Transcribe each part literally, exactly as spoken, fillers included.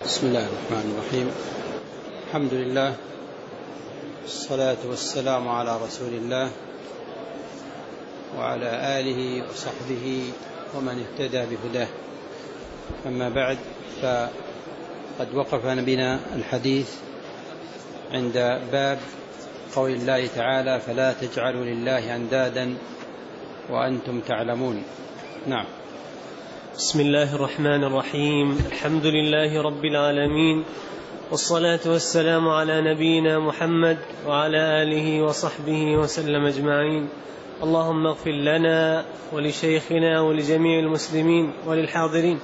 بسم الله الرحمن الرحيم. الحمد لله، الصلاة والسلام على رسول الله وعلى آله وصحبه ومن اهتدى بهداه. أما بعد، فقد وقف بنا الحديث عند باب قول الله تعالى: فلا تجعلوا لله أندادا وأنتم تعلمون. نعم. بسم الله الرحمن الرحيم. الحمد لله رب العالمين، والصلاة والسلام على نبينا محمد وعلى آله وصحبه وسلم أجمعين. اللهم اغفر لنا ولشيخنا ولجميع المسلمين وللحاضرين.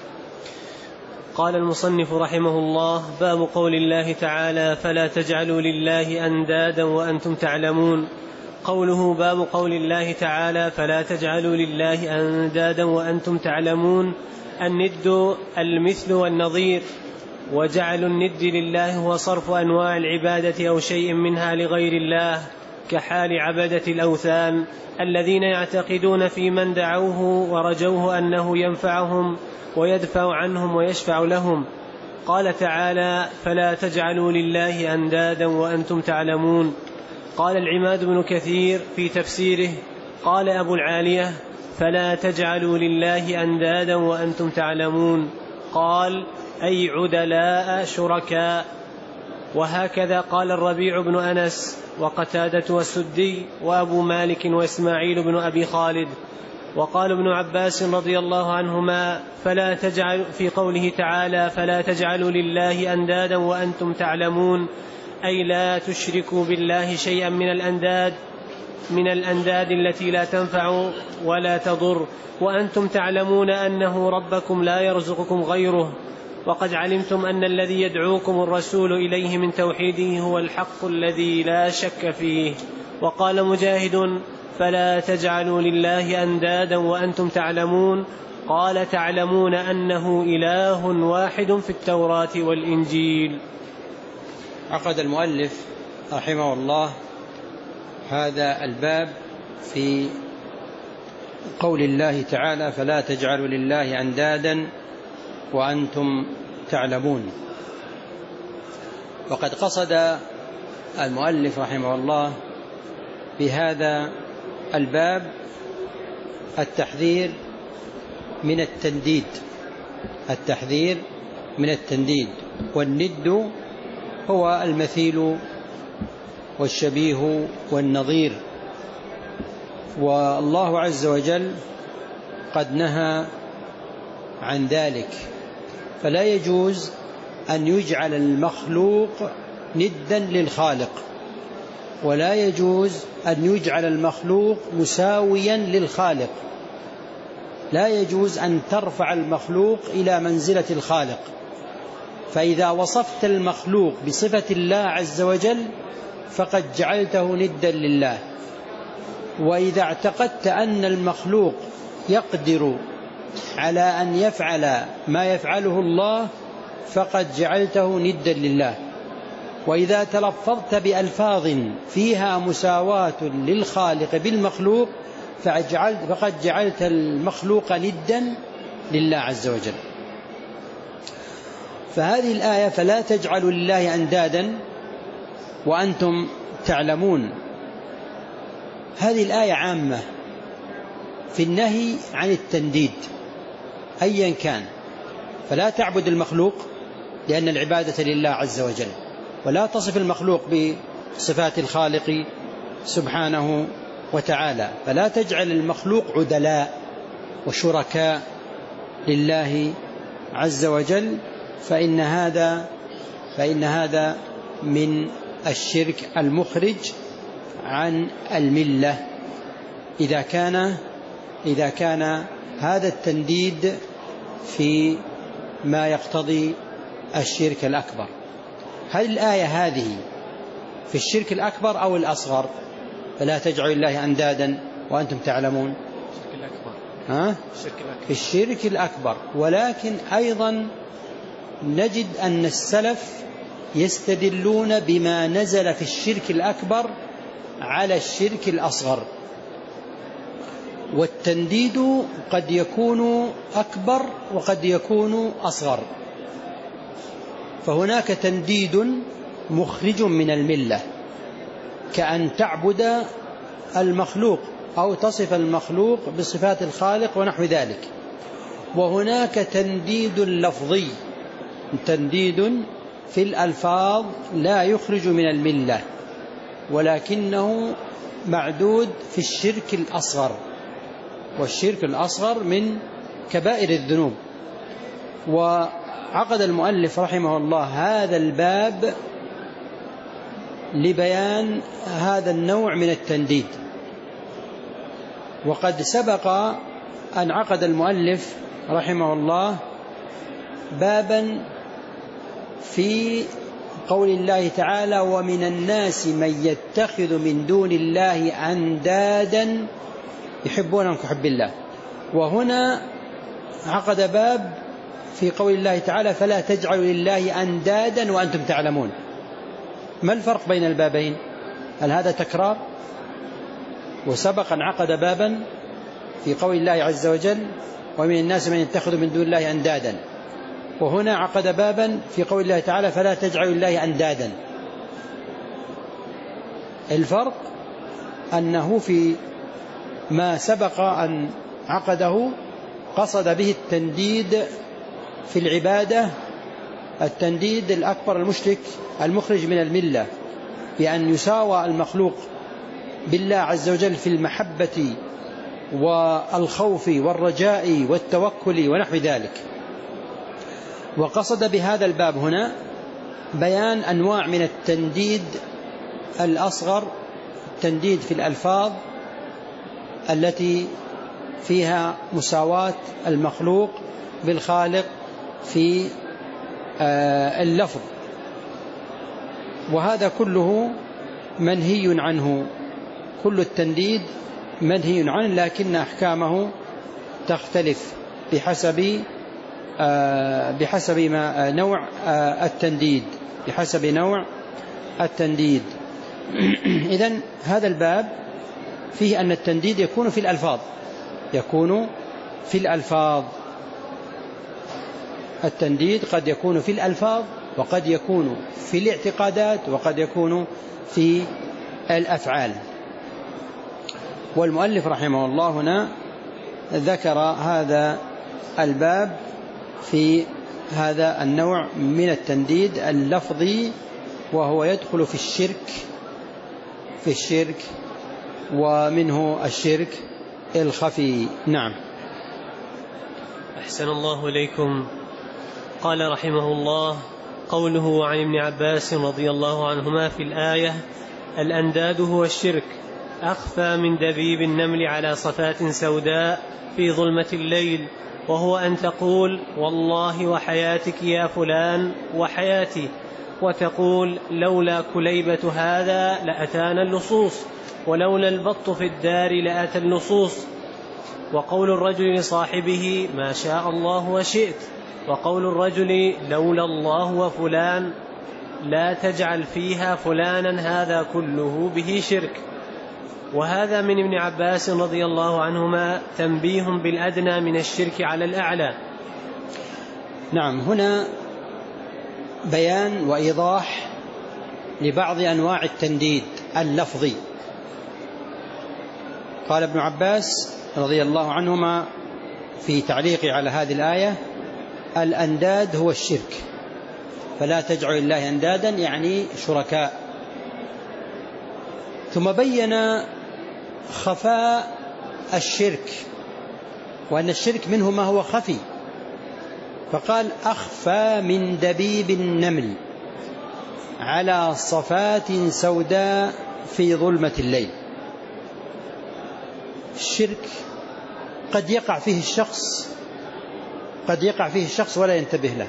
قال المصنف رحمه الله: باب قول الله تعالى: فلا تجعلوا لله أندادا وأنتم تعلمون. قوله باب قول الله تعالى: فلا تجعلوا لله أندادا وأنتم تعلمون. الند المثل والنظير، وجعل الند لله هو صرف أنواع العبادة أو شيء منها لغير الله، كحال عبدة الأوثان الذين يعتقدون في من دعوه ورجوه أنه ينفعهم ويدفع عنهم ويشفع لهم. قال تعالى: فلا تجعلوا لله أندادا وأنتم تعلمون. قال العماد بن كثير في تفسيره: قال أبو العالية: فلا تجعلوا لله أندادا وأنتم تعلمون. قال: أي عدلاء شركاء. وهكذا قال الربيع بن أنس وقتادة والسدي وأبو مالك وإسماعيل بن أبي خالد. وقال ابن عباس رضي الله عنهما: فلا تجعل في قوله تعالى: فلا تجعلوا لله أندادا وأنتم تعلمون، أي لا تشركوا بالله شيئا من الأنداد من الأنداد التي لا تنفع ولا تضر، وأنتم تعلمون أنه ربكم لا يرزقكم غيره، وقد علمتم أن الذي يدعوكم الرسول إليه من توحيده هو الحق الذي لا شك فيه. وقال مجاهد: فلا تجعلوا لله أندادا وأنتم تعلمون. قال: تعلمون أنه إله واحد في التوراة والإنجيل. عقد المؤلف رحمه الله هذا الباب في قول الله تعالى: فلا تجعلوا لله أندادا وأنتم تعلمون. وقد قصد المؤلف رحمه الله بهذا الباب التحذير من التنديد التحذير من التنديد والند هو المثيل والشبيه والنظير، والله عز وجل قد نهى عن ذلك. فلا يجوز أن يجعل المخلوق ندا للخالق، ولا يجوز أن يجعل المخلوق مساويا للخالق. لا يجوز أن ترفع المخلوق إلى منزلة الخالق. فإذا وصفت المخلوق بصفة الله عز وجل فقد جعلته ندا لله، وإذا اعتقدت أن المخلوق يقدر على أن يفعل ما يفعله الله فقد جعلته ندا لله. وإذا تلفظت بألفاظ فيها مساواة للخالق بالمخلوق فقد جعلت المخلوق ندا لله عز وجل. فهذه الآية: فلا تجعلوا لله أندادا وأنتم تعلمون، هذه الآية عامة في النهي عن التنديد أيا كان. فلا تعبد المخلوق لأن العبادة لله عز وجل، ولا تصف المخلوق بصفات الخالق سبحانه وتعالى. فلا تجعل المخلوق عدلاء وشركاء لله عز وجل، فإن هذا فإن هذا من الشرك المخرج عن الملة، إذا كان إذا كان هذا التنديد في ما يقتضي الشرك الأكبر. هل الآية هذه في الشرك الأكبر أو الأصغر؟ فلا تجعلوا الله أندادا وأنتم تعلمون. ها؟ في الشرك الأكبر. ولكن أيضا نجد أن السلف يستدلون بما نزل في الشرك الأكبر على الشرك الأصغر. والتنديد قد يكون أكبر وقد يكون أصغر. فهناك تنديد مخرج من الملة، كأن تعبد المخلوق أو تصف المخلوق بصفات الخالق ونحو ذلك. وهناك تنديد لفظي، تنديد في الألفاظ لا يخرج من الملة، ولكنه معدود في الشرك الأصغر، والشرك الأصغر من كبائر الذنوب. وعقد المؤلف رحمه الله هذا الباب لبيان هذا النوع من التنديد. وقد سبق أن عقد المؤلف رحمه الله بابا في قول الله تعالى: ومن الناس من يتخذ من دون الله أندادا يحبونهم كحب الله. وهنا عقد باب في قول الله تعالى: فلا تجعلوا لله أندادا وأنتم تعلمون. ما الفرق بين البابين؟ هل هذا تكرار؟ وسبق أن عقد بابا في قول الله عز وجل: ومن الناس من يتخذ من دون الله أندادا، وهنا عقد بابا في قول الله تعالى: فلا تجعلوا لله أندادا. الفرق أنه في ما سبق أن عقده قصد به التنديد في العبادة، التنديد الأكبر المشرك المخرج من الملة، بأن يساوى المخلوق بالله عز وجل في المحبة والخوف والرجاء والتوكل ونحو ذلك. وقصد بهذا الباب هنا بيان أنواع من التنديد الأصغر، التنديد في الألفاظ التي فيها مساواة المخلوق بالخالق في اللفظ، وهذا كله منهي عنه، كل التنديد منهي عنه، لكن أحكامه تختلف بحسب بحسب ما نوع التنديد، بحسب نوع التنديد. إذن هذا الباب فيه أن التنديد يكون في الألفاظ، يكون في الألفاظ. التنديد قد يكون في الألفاظ، وقد يكون في الاعتقادات، وقد يكون في الأفعال. والمؤلف رحمه الله هنا ذكر هذا الباب في هذا النوع من التنديد اللفظي، وهو يدخل في الشرك في الشرك ومنه الشرك الخفي. نعم. أحسن الله إليكم. قال رحمه الله: قوله عن ابن عباس رضي الله عنهما في الآية: الأنداد هو الشرك، أخفى من دبيب النمل على صفات سوداء في ظلمة الليل، وهو أن تقول: والله وحياتك يا فلان وحياتي، وتقول: لولا كليبة هذا لأتانا اللصوص، ولولا البط في الدار لأتى اللصوص. وقول الرجل لصاحبه: ما شاء الله وشئت، وقول الرجل: لولا الله وفلان لا تجعل فيها فلانا، هذا كله به شرك. وهذا من ابن عباس رضي الله عنهما تنبيه بالأدنى من الشرك على الأعلى. نعم. هنا بيان وإيضاح لبعض أنواع التنديد اللفظي. قال ابن عباس رضي الله عنهما في تعليقه على هذه الآية: الأنداد هو الشرك، فلا تجعل الله أندادا يعني شركاء. ثم بين خفاء الشرك، وأن الشرك منه ما هو خفي، فقال: أخفى من دبيب النمل على صفات سوداء في ظلمة الليل. الشرك قد يقع فيه الشخص قد يقع فيه الشخص ولا ينتبه له،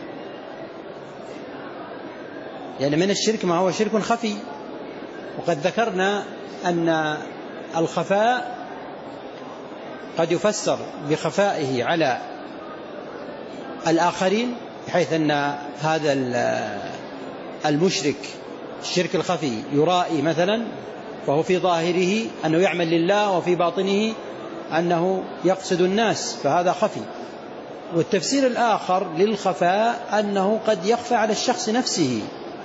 يعني من الشرك ما هو شرك خفي. وقد ذكرنا أن الخفاء قد يفسر بخفائه على الآخرين، بحيث أن هذا المشرك الشرك الخفي يرائي مثلا، وهو في ظاهره أنه يعمل لله، وفي باطنه أنه يقصد الناس، فهذا خفي. والتفسير الآخر للخفاء أنه قد يخفى على الشخص نفسه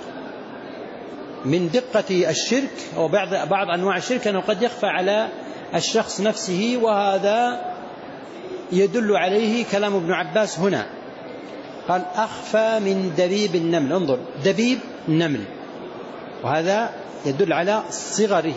من دقة الشرك، أو بعض بعض أنواع الشرك أنه قد يخفى على الشخص نفسه، وهذا يدل عليه كلام ابن عباس هنا. قال أخفى من دبيب النمل. انظر، دبيب النمل، وهذا يدل على صغره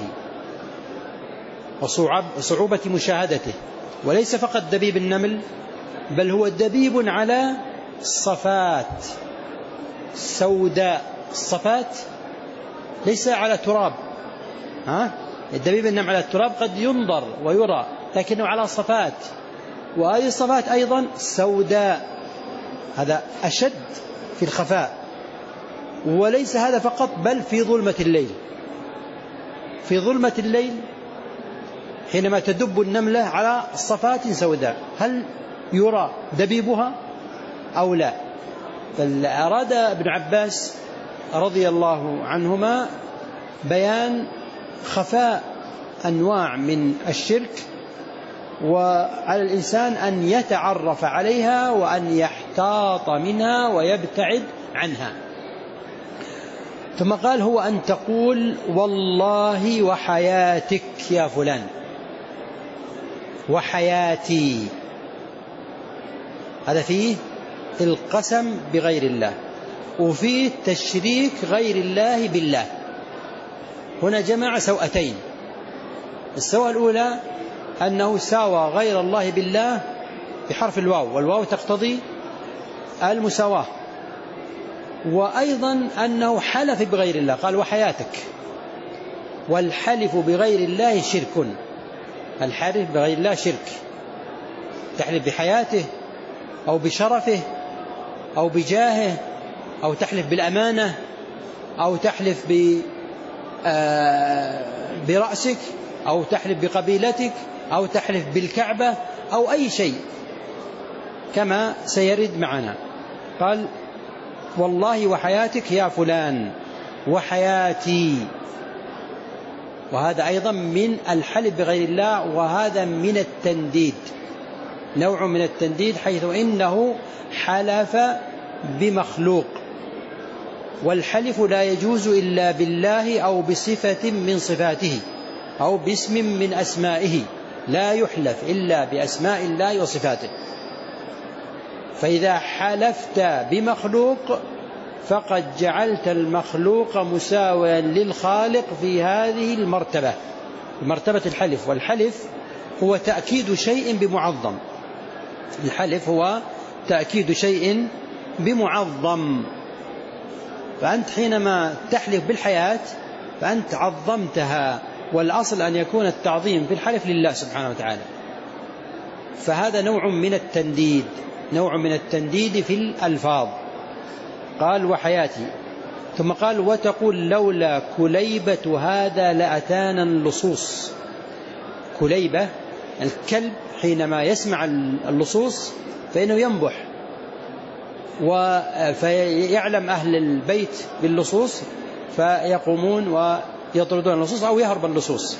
وصعوبة مشاهدته. وليس فقط دبيب النمل، بل هو دبيب على الصفات سوداء. الصفات ليس على تراب، ها؟ الدبيب النمل على التراب قد ينظر ويرى، لكنه على صفات، وهذه الصفات أيضا سوداء. هذا أشد في الخفاء. وليس هذا فقط، بل في ظلمة الليل. في ظلمة الليل حينما تدب النملة على صفات سوداء، هل يرى دبيبها أو لا؟ فأراد ابن عباس رضي الله عنهما بيان خفاء أنواع من الشرك، وعلى الإنسان أن يتعرف عليها وأن يحتاط منها ويبتعد عنها. ثم قال: هو أن تقول والله وحياتك يا فلان، وحياتي، هذا فيه القسم بغير الله، وفيه تشريك غير الله بالله. هنا جمع سوءتين. السوء الأولى أنه ساوى غير الله بالله بحرف الواو، والواو تقتضي المساواة. وأيضا أنه حلف بغير الله، قال وحياتك، والحلف بغير الله شرك. الحلف بغير الله شرك، تحلف بحياته أو بشرفه أو بجاهه، أو تحلف بالأمانة، أو تحلف برأسك، أو تحلف بقبيلتك، أو تحلف بالكعبة، أو أي شيء كما سيرد معنا. قال والله وحياتك يا فلان، وحياتي، وهذا أيضا من الحلف بغير الله، وهذا من التنديد، نوع من التنديد، حيث إنه حلف بمخلوق. والحلف لا يجوز إلا بالله أو بصفة من صفاته أو باسم من أسمائه، لا يحلف إلا بأسماء الله وصفاته. فإذا حلفت بمخلوق فقد جعلت المخلوق مساويا للخالق في هذه المرتبة، مرتبة الحلف. والحلف هو تأكيد شيء بمعظم، الحلف هو تأكيد شيء بمعظم. فأنت حينما تحلف بالحياة فأنت عظمتها، والأصل أن يكون التعظيم في الحلف لله سبحانه وتعالى. فهذا نوع من التنديد، نوع من التنديد في الألفاظ. قال وحياتي، ثم قال وتقول لولا كليبة هذا لأتانا اللصوص. كليبة الكلب حينما يسمع اللصوص فإنه ينبح، فيعلم أهل البيت باللصوص فيقومون ويطردون اللصوص أو يهرب اللصوص.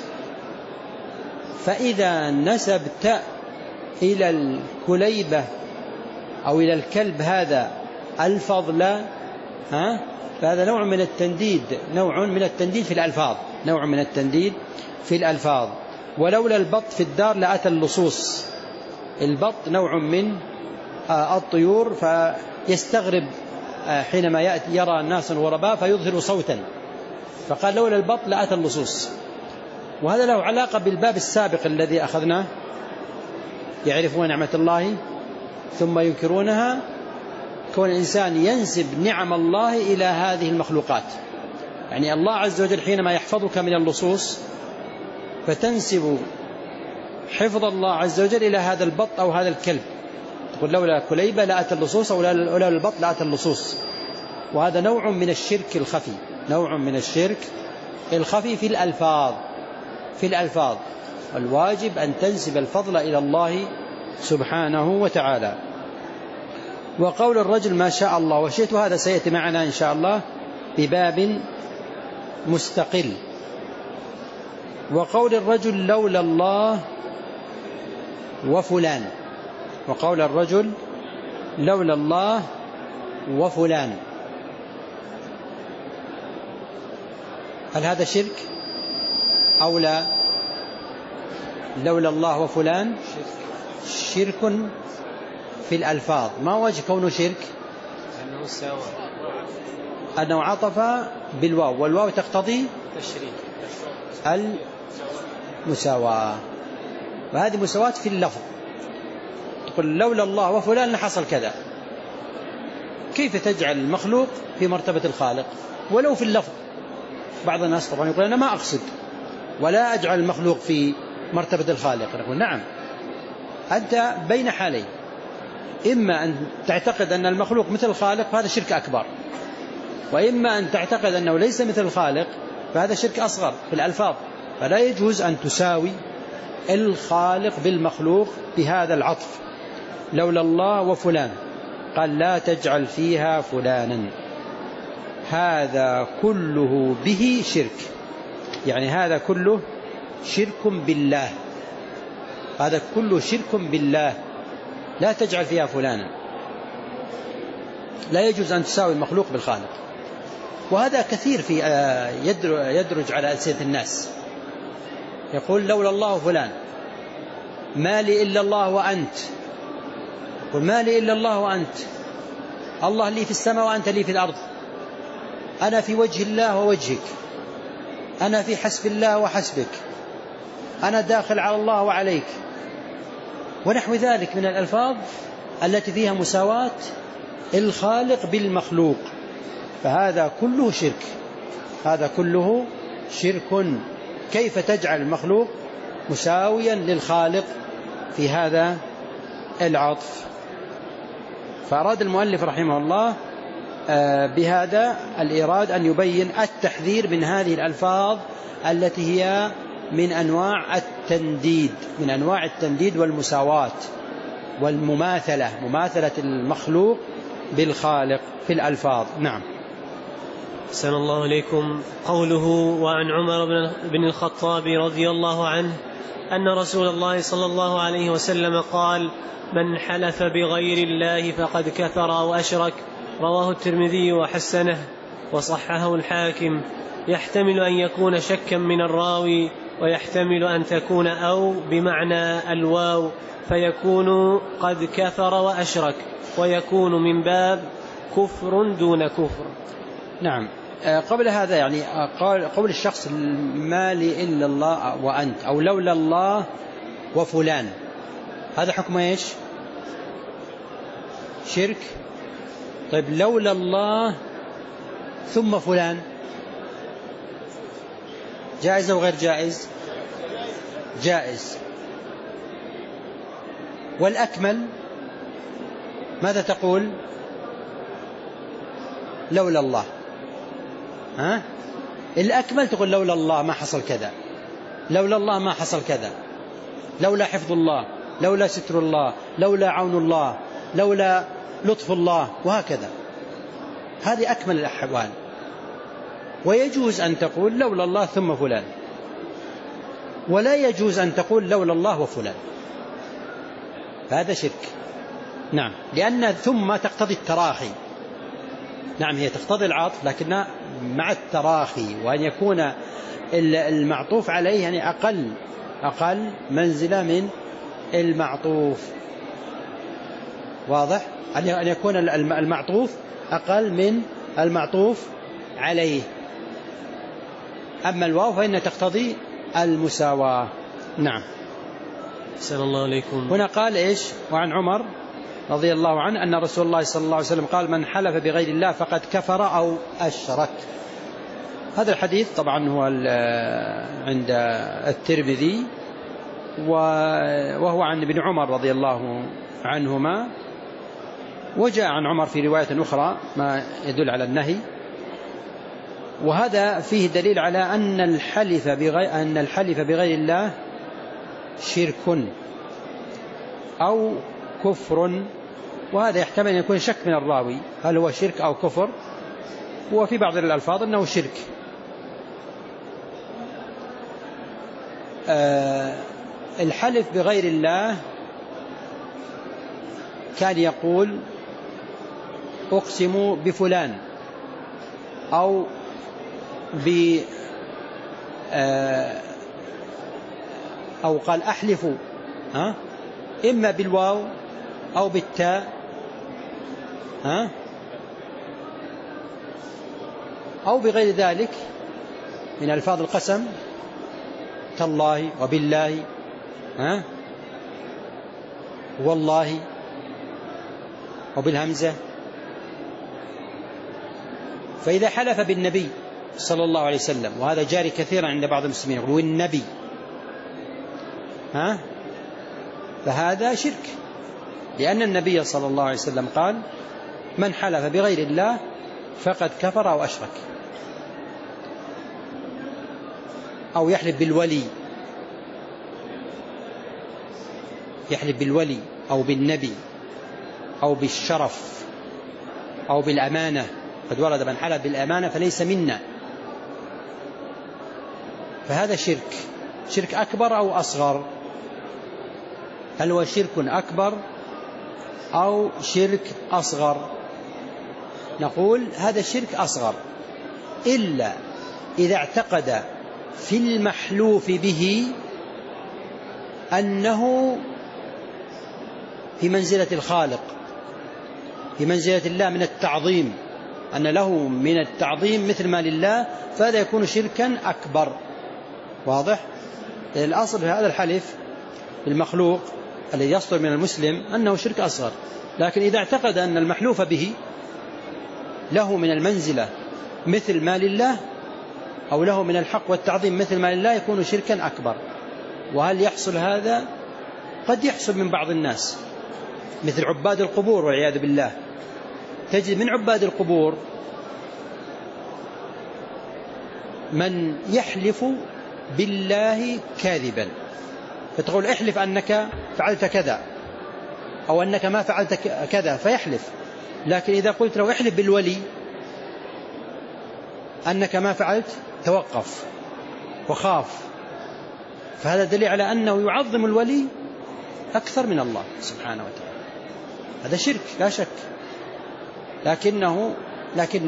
فإذا نسبت إلى الكليبة أو إلى الكلب هذا الفضل، ها، فهذا نوع من التنديد، نوع من التنديد في الألفاظ، نوع من التنديد في الألفاظ. ولولا البط في الدار لأتى اللصوص. البط نوع من الطيور، فيستغرب حينما يأتي يرى الناس غرباء فيظهر صوتا، فقال لولا البط لأتى اللصوص. وهذا له علاقة بالباب السابق الذي أخذناه، يعرفون نعمة الله ثم ينكرونها. كون الإنسان ينسب نعم الله إلى هذه المخلوقات، يعني الله عز وجل حينما يحفظك من اللصوص فتنسب حفظ الله عز وجل إلى هذا البط أو هذا الكلب، تقول لولا كليبة لأتى اللصوص أو لولا البط لأتى اللصوص. وهذا نوع من الشرك الخفي، نوع من الشرك الخفي في الألفاظ، في الألفاظ. والواجب أن تنسب الفضل إلى الله سبحانه وتعالى. وقول الرجل ما شاء الله وشئت، هذا سيأتي معنا إن شاء الله بباب مستقل. وقول الرجل لولا الله وفلان، وقول الرجل لولا الله وفلان، هل هذا شرك أو لا؟ لولا الله وفلان شرك في الألفاظ. ما وجه كونه شرك؟ أنه ساوى، أنه عطف بالواو، والواو تقتضي تشريك المساواة، وهذه مساواة في اللفظ. تقول لولا الله وفلان لحصل كذا. كيف تجعل المخلوق في مرتبة الخالق ولو في اللفظ؟ بعض الناس طبعا يقول أنا ما أقصد ولا أجعل المخلوق في مرتبة الخالق. نقول نعم، أنت بين حالين، إما أن تعتقد أن المخلوق مثل الخالق فهذا شرك أكبر، وإما أن تعتقد أنه ليس مثل الخالق فهذا شرك أصغر في الألفاظ. فلا يجوز أن تساوي الخالق بالمخلوق بهذا العطف. لولا الله وفلان، قال لا تجعل فيها فلانا، هذا كله به شرك، يعني هذا كله شرك بالله، هذا كله شرك بالله. لا تجعل فيها فلانا، لا يجوز أن تساوي المخلوق بالخالق. وهذا كثير في يدرج على ألسنة الناس، يقول لولا الله فلان، ما لي إلا الله وأنت، قل ما لي إلا الله وأنت، الله لي في السماء وأنت لي في الأرض، أنا في وجه الله ووجهك، أنا في حسب الله وحسبك، أنا داخل على الله وعليك، ونحو ذلك من الألفاظ التي فيها مساواة الخالق بالمخلوق. فهذا كله شرك، هذا كله شرك. كيف تجعل المخلوق مساويا للخالق في هذا العطف؟ فأراد المؤلف رحمه الله بهذا الإيراد أن يبين التحذير من هذه الألفاظ التي هي من أنواع التنديد، من أنواع التنديد والمساواة والمماثلة، مماثلة المخلوق بالخالق في الألفاظ. نعم. أحسن الله إليكم. قوله وعن عمر بن الخطاب رضي الله عنه أن رسول الله صلى الله عليه وسلم قال من حلف بغير الله فقد كفر وأشرك، رواه الترمذي وحسنه وصححه الحاكم. يحتمل أن يكون شكا من الراوي، ويحتمل أن تكون أو بمعنى الواو، فيكون قد كفر وأشرك، ويكون من باب كفر دون كفر. نعم. قبل هذا يعني قول الشخص ما لي إلا الله وأنت، أو لولا الله وفلان، هذا حكم إيش؟ شرك. طيب لولا الله ثم فلان، جائز أو غير جائز؟ جائز. والأكمل ماذا تقول؟ لولا الله. ها؟ الأكمل تقول لولا الله ما حصل كذا، لولا الله ما حصل كذا، لولا حفظ الله، لولا ستر الله، لولا عون الله، لولا لطف الله، وهكذا. هذه أكمل الأحوال. ويجوز أن تقول لولا الله ثم فلان، ولا يجوز أن تقول لولا الله وفلان، هذا شرك. نعم، لأن ثم تقتضي التراخي. نعم، هي تقتضي العطف لكنها مع التراخي، وأن يكون المعطوف عليه يعني أقل أقل منزلة من المعطوف. واضح؟ أن يكون المعطوف أقل من المعطوف عليه. أما الواو فإنها تقتضي المساواة. نعم. أحسن الله عليكم. هنا قال إيش؟ وعن عمر رضي الله عنه أن رسول الله صلى الله عليه وسلم قال من حلف بغير الله فقد كفر أو أشرك. هذا الحديث طبعا هو عند الترمذي، وهو عن ابن عمر رضي الله عنهما، وجاء عن عمر في رواية أخرى ما يدل على النهي. وهذا فيه دليل على أن الحلف بغير, أن الحلف بغير الله شرك أو كفر، وهذا يحتمل أن يكون شك من الراوي هل هو شرك أو كفر، وفي بعض الألفاظ أنه شرك. أه الحلف بغير الله كان يقول أقسم بفلان، أو ب أو قال أحلف ها إما بالواو أو بالتاء ها أو بغير ذلك من ألفاظ القسم تالله وبالله ها والله وبالهمزة. فإذا حلف بالنبي صلى الله عليه وسلم، وهذا جاري كثيرا عند بعض المسلمين، يقولون النبي ها فهذا شرك، لأن النبي صلى الله عليه وسلم قال من حلف بغير الله فقد كفر أو أشرك. أو يحلف بالولي، يحلف بالولي أو بالنبي أو بالشرف أو بالأمانة، قد ورد من حلف بالأمانة فليس منا، فهذا شرك. شرك أكبر أو أصغر؟ هل هو شرك أكبر أو شرك أصغر؟ نقول هذا شرك أصغر، إلا إذا اعتقد في المحلوف به أنه في منزلة الخالق، في منزلة الله من التعظيم، أن له من التعظيم مثل ما لله، فهذا يكون شركا أكبر. واضح؟ الأصل في هذا الحلف بالمخلوق الذي يصدر من المسلم أنه شرك أصغر، لكن إذا اعتقد أن المحلوف به له من المنزلة مثل ما لله أو له من الحق والتعظيم مثل ما لله يكون شركا أكبر. وهل يحصل هذا؟ قد يحصل من بعض الناس، مثل عباد القبور والعياذ بالله. تجد من عباد القبور من يحلف بالله كاذبا، فتقول احلف أنك فعلت كذا أو أنك ما فعلت كذا فيحلف، لكن إذا قلت له احلف بالولي أنك ما فعلت توقف وخاف، فهذا دليل على أنه يعظم الولي أكثر من الله سبحانه وتعالى. هذا شرك لا شك، لكنه لكن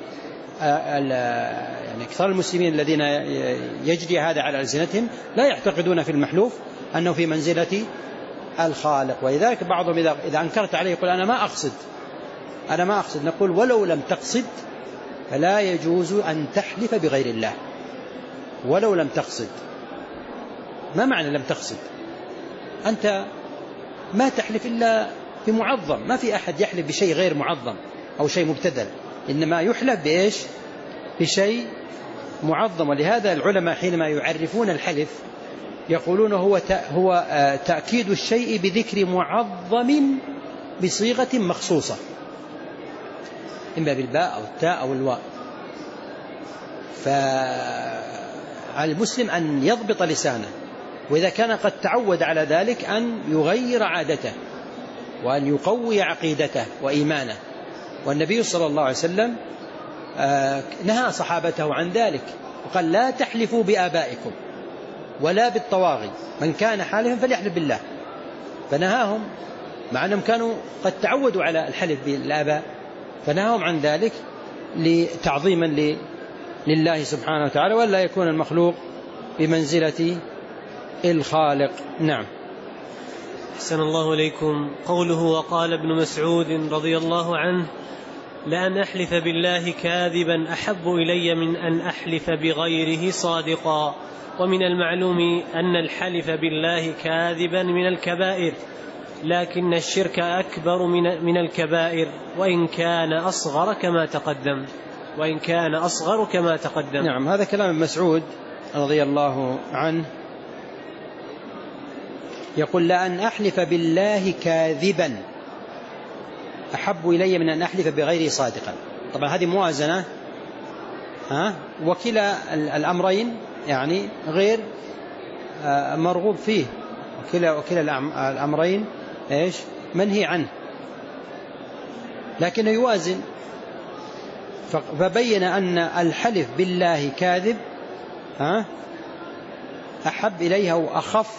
يعني أكثر المسلمين الذين يجري هذا على ألسنتهم لا يعتقدون في المحلوف أنه في منزلة الخالق. ولذلك بعضهم إذا إذا أنكرت عليه يقول أنا ما أقصد أنا ما أقصد نقول ولو لم تقصد فلا يجوز أن تحلف بغير الله، ولو لم تقصد. ما معنى لم تقصد؟ أنت ما تحلف إلا بمعظم، ما في أحد يحلف بشيء غير معظم أو شيء مبتذل، إنما يحلف بإيش؟ بشيء معظم. ولهذا العلماء حينما يعرفون الحلف يقولون هو هو تأكيد الشيء بذكر معظم بصيغة مخصوصة، إما بالباء أو التاء أو الواء. فعلى المسلم أن يضبط لسانه، وإذا كان قد تعود على ذلك أن يغير عادته وأن يقوي عقيدته وإيمانه. والنبي صلى الله عليه وسلم نهى صحابته عن ذلك وقال لا تحلفوا بآبائكم ولا بالطواغي، من كان حالفا فليحلف بالله، فنهاهم مع أنهم كانوا قد تعودوا على الحلف بالآباء، فنهاهم عن ذلك لتعظيما لله سبحانه وتعالى، ولا يكون المخلوق بمنزلة الخالق. نعم. أحسن الله إليكم. قوله وقال ابن مسعود رضي الله عنه لأن أحلف بالله كاذبا أحب إلي من أن أحلف بغيره صادقا. ومن المعلوم أن الحلف بالله كاذبا من الكبائر، لكن الشرك أكبر من من الكبائر وإن كان أصغر كما تقدم وإن كان أصغر كما تقدم. نعم، هذا كلام مسعود رضي الله عنه، يقول لأن أحلف بالله كاذبا أحب إلي من أن أحلف بغيره صادقا. طبعا هذه موازنة، ها وكلا الأمرين يعني غير مرغوب فيه، وكلا وكلا الأمرين إيش منهي عنه، لكنه يوازن، فبين أن الحلف بالله كاذب ها أحب إليها وأخف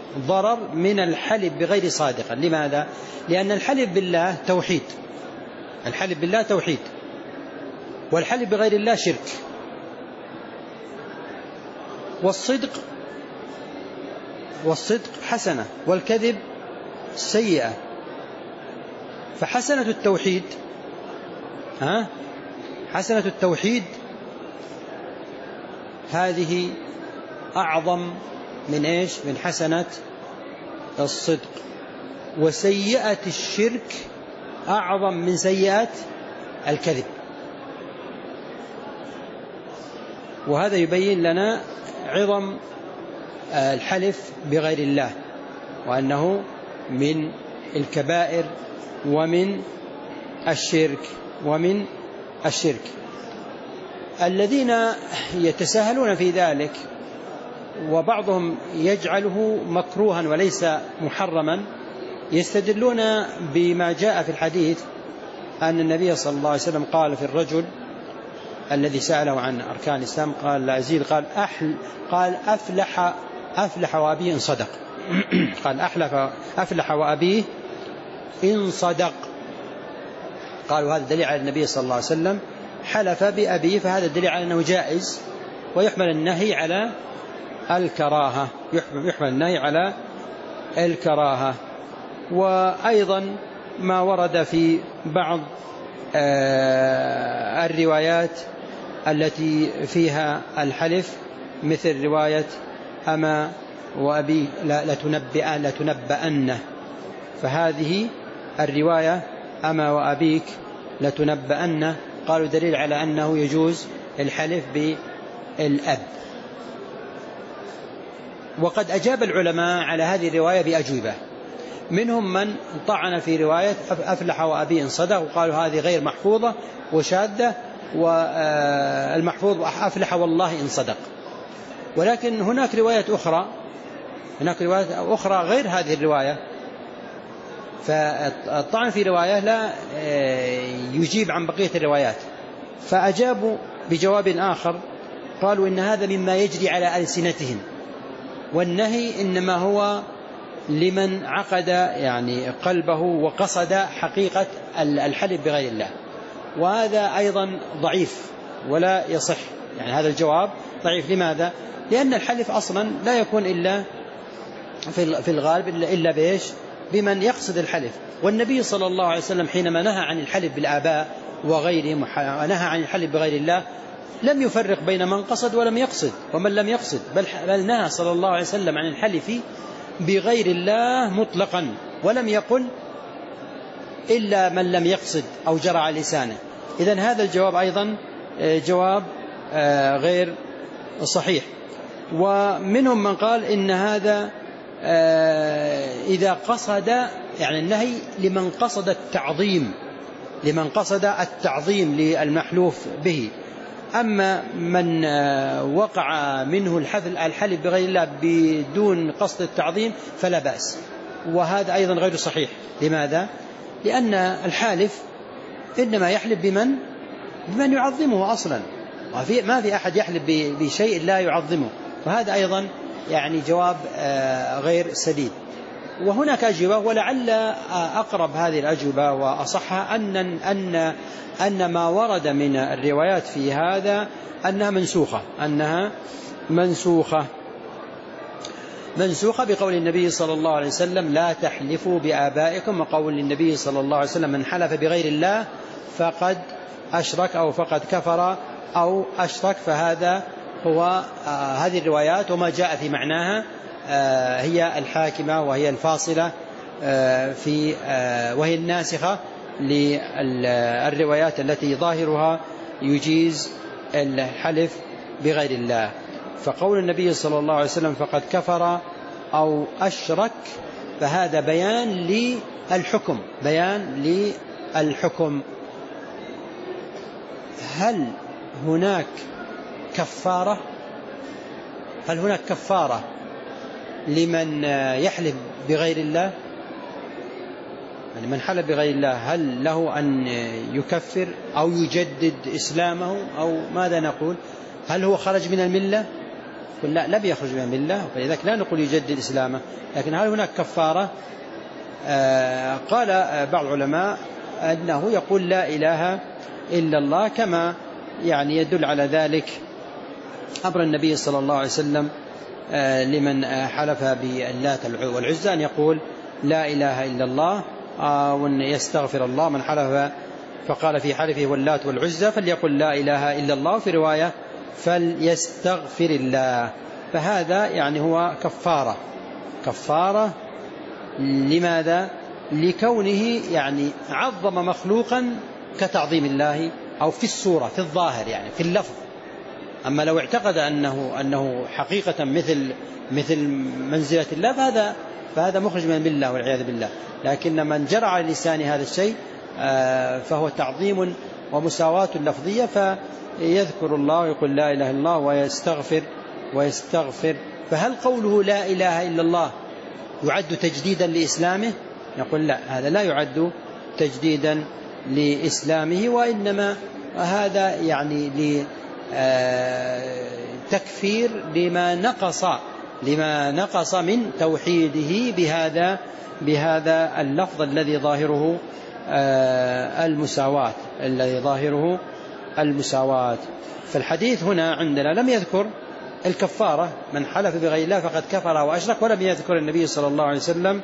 ضرر من الحلف بغير صادقا. لماذا؟ لأن الحلف بالله توحيد، الحلف بالله توحيد، والحلف بغير الله شرك. والصدق والصدق حسنة، والكذب سيئة. فحسنة التوحيد ها حسنة التوحيد هذه أعظم من إيش؟ من حسنة الصدق. وسيئة الشرك أعظم من سيئة الكذب. وهذا يبين لنا عظم الحلف بغير الله، وأنه من الكبائر ومن الشرك ومن الشرك. الذين يتساهلون في ذلك وبعضهم يجعله مكروها وليس محرما يستدلون بما جاء في الحديث أن النبي صلى الله عليه وسلم قال في الرجل الذي سأله عن أركان الإسلام قال لا أزيد، قال أحل قال أفلح أفلح وأبيه إن صدق قال أحلف أفلح وأبيه إن صدق. قالوا هذا دليل على النبي صلى الله عليه وسلم حلف بأبيه، فهذا دليل على أنه جائز، ويحمل النهي على الكراهة يحمل النهي على الكراهة. وأيضا ما ورد في بعض الروايات التي فيها الحلف مثل رواية أما وأبي لتنبئن لتنبأن، فهذه الرواية أما وأبيك لتنبأن قالوا دليل على أنه يجوز الحلف بالأب. وقد أجاب العلماء على هذه الرواية بأجوبة، منهم من طعن في رواية أفلح وأبي إن صدق وقالوا هذه غير محفوظة وشاذة، والمحفوظ أفلح والله إن صدق. ولكن هناك رواية أخرى هناك رواية أخرى غير هذه الرواية، فالطعن في رواية لا يجيب عن بقية الروايات، فأجابوا بجواب آخر قالوا إن هذا مما يجري على ألسنتهم، والنهي إنما هو لمن عقد يعني قلبه وقصد حقيقة الحلف بغير الله. وهذا أيضا ضعيف ولا يصح، يعني هذا الجواب ضعيف. لماذا؟ لأن الحلف أصلا لا يكون إلا في الغالب إلا بإيش؟ بمن يقصد الحلف. والنبي صلى الله عليه وسلم حينما نهى عن الحلف بالآباء وغيرهم ونهى عن الحلف بغير الله لم يفرق بين من قصد ولم يقصد ومن لم يقصد، بل, بل نهى صلى الله عليه وسلم عن الحلف بغير الله مطلقا، ولم يقل إلا من لم يقصد أو جرى على لسانه. إذن هذا الجواب أيضا جواب غير صحيح. ومنهم من قال إن هذا إذا قصد، يعني النهي لمن قصد التعظيم لمن قصد التعظيم للمحلوف به. أما من وقع منه الحلف بغير الله بدون قصد التعظيم فلا بأس، وهذا أيضا غير صحيح. لماذا؟ لأن الحالف إنما يحلف بمن بمن يعظمه أصلا، ما في أحد يحلف بشيء لا يعظمه، فهذا أيضا يعني جواب غير سديد. وهناك أجوبة، ولعل أقرب هذه الأجوبة وأصحها أن أن أن ما ورد من الروايات في هذا أنها منسوخة أنها منسوخة منسوخة بقول النبي صلى الله عليه وسلم لا تحلفوا بآبائكم، وقول النبي صلى الله عليه وسلم من حلف بغير الله فقد أشرك أو فقد كفر أو أشرك. فهذا هو آه هذه الروايات وما جاء في معناها آه هي الحاكمة وهي الفاصلة آه في آه وهي الناسخة للروايات التي ظاهرها يجيز الحلف بغير الله. فقول النبي صلى الله عليه وسلم فقد كفر أو أشرك فهذا بيان للحكم بيان للحكم. هل هناك كفارة هل هناك كفارة لمن يحلف بغير الله؟ يعني من حلف بغير الله هل له أن يكفر أو يجدد إسلامه أو ماذا نقول؟ هل هو خرج من الملة؟ لا لم يخرج من الملة، فلذلك لا نقول يجدد إسلامه. لكن هل هناك كفارة؟ آه قال بعض العلماء أنه يقول لا إله إلا الله، كما يعني يدل على ذلك أمر النبي صلى الله عليه وسلم لمن حلف باللات والعزى أن يقول لا إله إلا الله، وأن يستغفر الله. من حلف فقال في حلفه واللات والعزى فليقل لا إله إلا الله، في رواية فليستغفر الله. فهذا يعني هو كفارة كفارة لماذا؟ لكونه يعني عظم مخلوقا كتعظيم الله، أو في الصورة في الظاهر يعني في اللفظ. أما لو اعتقد أنه, أنه حقيقة مثل, مثل منزلة الله فهذا, فهذا مخرج من الله والعياذ بالله. لكن من جرى على لسان هذا الشيء فهو تعظيم ومساواة لفظية، فيذكر الله ويقول لا إله إلا الله ويستغفر ويستغفر. فهل قوله لا إله إلا الله يعد تجديدا لإسلامه؟ يقول لا، هذا لا يعد تجديدا لإسلامه، وإنما هذا يعني لتكفير لما نقص لما نقص من توحيده بهذا بهذا اللفظ الذي ظاهره المساواة الذي ظاهره المساواة. فالحديث هنا عندنا لم يذكر الكفارة، من حلف بغير الله فقد كفر وأشرك، ولم يذكر النبي صلى الله عليه وسلم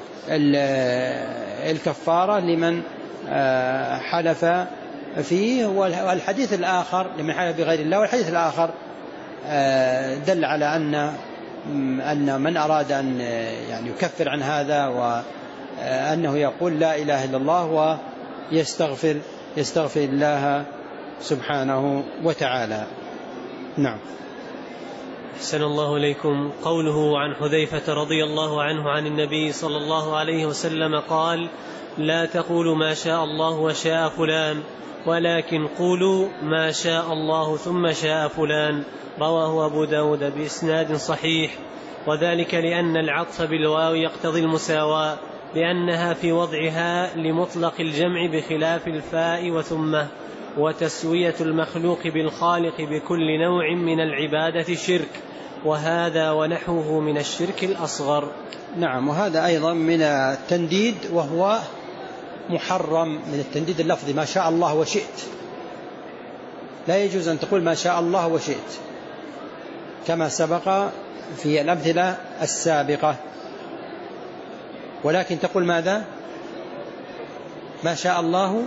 الكفارة لمن حلف فيه. والحديث الآخر لمن حلف بغير الله، والحديث الآخر دل على أن أن من أراد أن يعني يكفر عن هذا وأنه يقول لا إله إلا الله ويستغفر يستغفر الله سبحانه وتعالى. نعم. أحسن الله إليكم. قوله عن حذيفة رضي الله عنه عن النبي صلى الله عليه وسلم قال: لا تقولوا ما شاء الله وشاء فلان، ولكن قولوا ما شاء الله ثم شاء فلان. رواه أبو داود بإسناد صحيح. وذلك لأن العطف بالواو يقتضي المساواة، لأنها في وضعها لمطلق الجمع بخلاف الفاء وثمه. وتسوية المخلوق بالخالق بكل نوع من العبادة شرك، وهذا ونحوه من الشرك الأصغر. نعم. وهذا أيضا من التنديد، وهو محرم من التنديد اللفظي، ما شاء الله وشئت. لا يجوز أن تقول ما شاء الله وشئت كما سبق في الأمثلة السابقة، ولكن تقول ماذا؟ ما شاء الله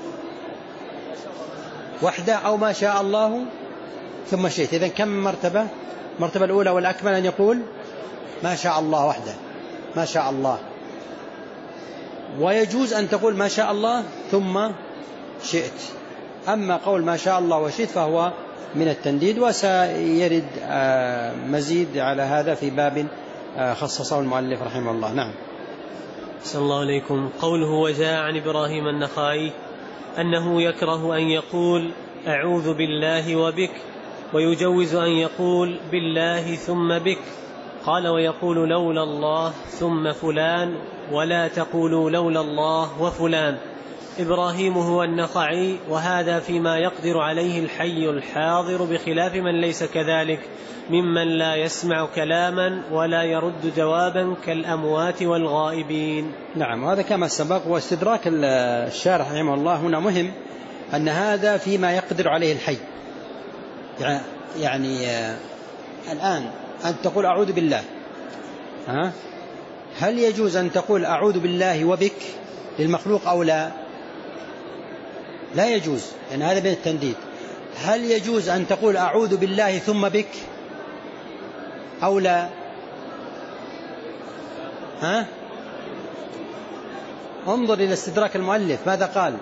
وحده، أو ما شاء الله ثم شئت. إذن كم مرتبة؟ مرتبة الأولى والأكمل أن يقول ما شاء الله وحده، ما شاء الله. ويجوز أن تقول ما شاء الله ثم شئت. أما قول ما شاء الله وشئت فهو من التنديد، وسيرد مزيد على هذا في باب خصصه المؤلف رحمه الله. نعم. أحسن الله عليكم. قوله وجاء عن إبراهيم النخعي أنه يكره أن يقول أعوذ بالله وبك، ويجوز أن يقول بالله ثم بك. قال: ويقول لولا الله ثم فلان، ولا تقولوا لولا الله وفلان. إبراهيم هو النخعي، وهذا فيما يقدر عليه الحي الحاضر، بخلاف من ليس كذلك ممن لا يسمع كلاما ولا يرد جوابا كالأموات والغائبين. نعم. وهذا كما سبق. واستدراك الشارح رحمه الله هنا مهم، أن هذا فيما يقدر عليه الحي. يعني الآن أن تقول أعوذ بالله، ها؟ هل يجوز أن تقول أعوذ بالله وبك للمخلوق أو لا؟ لا يجوز، لأن يعني هذا من التنديد. هل يجوز أن تقول أعوذ بالله ثم بك أو لا؟ ها؟ انظر إلى استدراك المؤلف ماذا قال.